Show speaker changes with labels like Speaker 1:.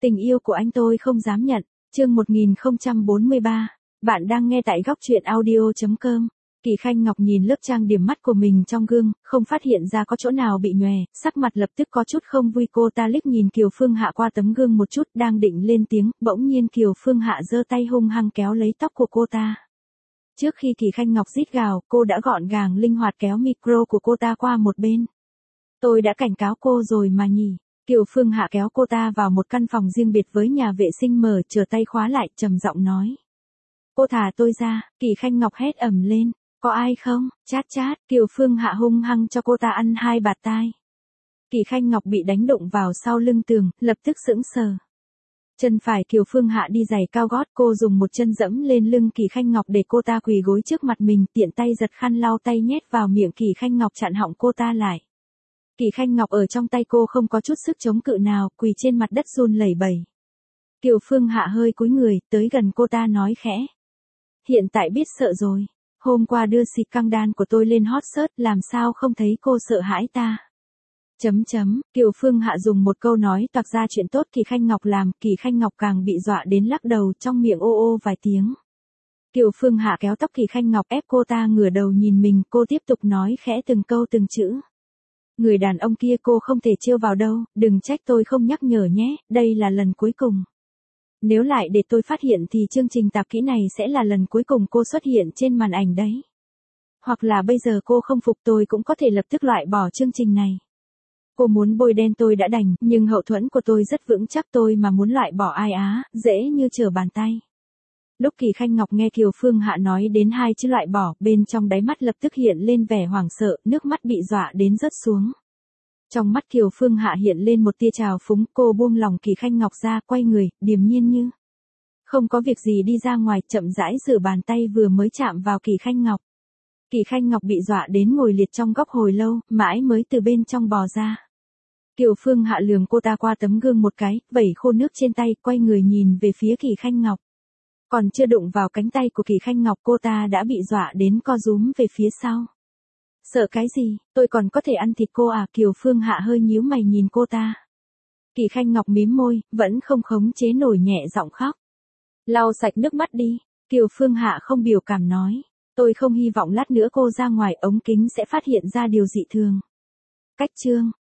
Speaker 1: Tình yêu của anh tôi không dám nhận. Chương 1043. Bạn đang nghe tại góc truyện audio.com. Kỳ Khanh Ngọc nhìn lớp trang điểm mắt của mình trong gương, không phát hiện ra có chỗ nào bị nhòe, sắc mặt lập tức có chút không vui. Cô ta liếc nhìn Kiều Phương Hạ qua tấm gương một chút, đang định lên tiếng, bỗng nhiên Kiều Phương Hạ giơ tay hung hăng kéo lấy tóc của cô ta. Trước khi Kỳ Khanh Ngọc rít gào, cô đã gọn gàng linh hoạt kéo micro của cô ta qua một bên. Tôi đã cảnh cáo cô rồi mà nhỉ. Kiều Phương Hạ kéo cô ta vào một căn phòng riêng biệt với nhà vệ sinh, mở chờ tay khóa lại, trầm giọng nói. Cô thả tôi ra. Kỳ Khanh Ngọc hét ầm lên. Có ai không? Chát chát. Kiều Phương Hạ hung hăng cho cô ta ăn 2 bạt tai. Kỳ Khanh Ngọc bị đánh đụng vào sau lưng tường, lập tức sững sờ. Chân phải Kiều Phương Hạ đi giày cao gót, cô dùng một chân dẫm lên lưng Kỳ Khanh Ngọc để cô ta quỳ gối trước mặt mình, tiện tay giật khăn lau tay nhét vào miệng Kỳ Khanh Ngọc chặn họng cô ta lại. Kỳ Khanh Ngọc ở trong tay cô không có chút sức chống cự nào, quỳ trên mặt đất run lẩy bẩy. Kiều Phương Hạ hơi cúi người, tới gần cô ta nói khẽ. Hiện tại biết sợ rồi. Hôm qua đưa xịt căng đan của tôi lên hot search, làm sao không thấy cô sợ hãi ta. Kiều Phương Hạ dùng một câu nói toạc ra chuyện tốt Kỳ Khanh Ngọc làm, Kỳ Khanh Ngọc càng bị dọa đến lắc đầu, trong miệng ô ô vài tiếng. Kiều Phương Hạ kéo tóc Kỳ Khanh Ngọc ép cô ta ngửa đầu nhìn mình, cô tiếp tục nói khẽ từng câu từng chữ. Người đàn ông kia cô không thể trêu vào đâu, đừng trách tôi không nhắc nhở nhé, đây là lần cuối cùng. Nếu lại để tôi phát hiện thì chương trình tạp kỹ này sẽ là lần cuối cùng cô xuất hiện trên màn ảnh đấy. Hoặc là bây giờ cô không phục tôi cũng có thể lập tức loại bỏ chương trình này. Cô muốn bôi đen tôi đã đành, nhưng hậu thuẫn của tôi rất vững chắc, tôi mà muốn loại bỏ ai á, dễ như trở bàn tay. Lúc Kỳ Khanh Ngọc nghe Kiều Phương Hạ nói đến 2 chữ loại bỏ, bên trong đáy mắt lập tức hiện lên vẻ hoảng sợ, nước mắt bị dọa đến rớt xuống. Trong mắt Kiều Phương Hạ hiện lên một tia trào phúng, cô buông lòng Kỳ Khanh Ngọc ra, quay người, điềm nhiên như không có việc gì đi ra ngoài, chậm rãi rửa bàn tay vừa mới chạm vào Kỳ Khanh Ngọc. Kỳ Khanh Ngọc bị dọa đến ngồi liệt trong góc hồi lâu, mãi mới từ bên trong bò ra. Kiều Phương Hạ lườm cô ta qua tấm gương một cái, vẩy khô nước trên tay, quay người nhìn về phía Kỳ Khanh Ngọc. Còn chưa đụng vào cánh tay của Kỳ Khanh Ngọc, cô ta đã bị dọa đến co rúm về phía sau. Sợ cái gì, tôi còn có thể ăn thịt cô à? Kiều Phương Hạ hơi nhíu mày nhìn cô ta. Kỳ Khanh Ngọc mím môi, vẫn không khống chế nổi nhẹ giọng khóc. Lau sạch nước mắt đi. Kiều Phương Hạ không biểu cảm nói. Tôi không hy vọng lát nữa cô ra ngoài ống kính sẽ phát hiện ra điều dị thường. Cách chương.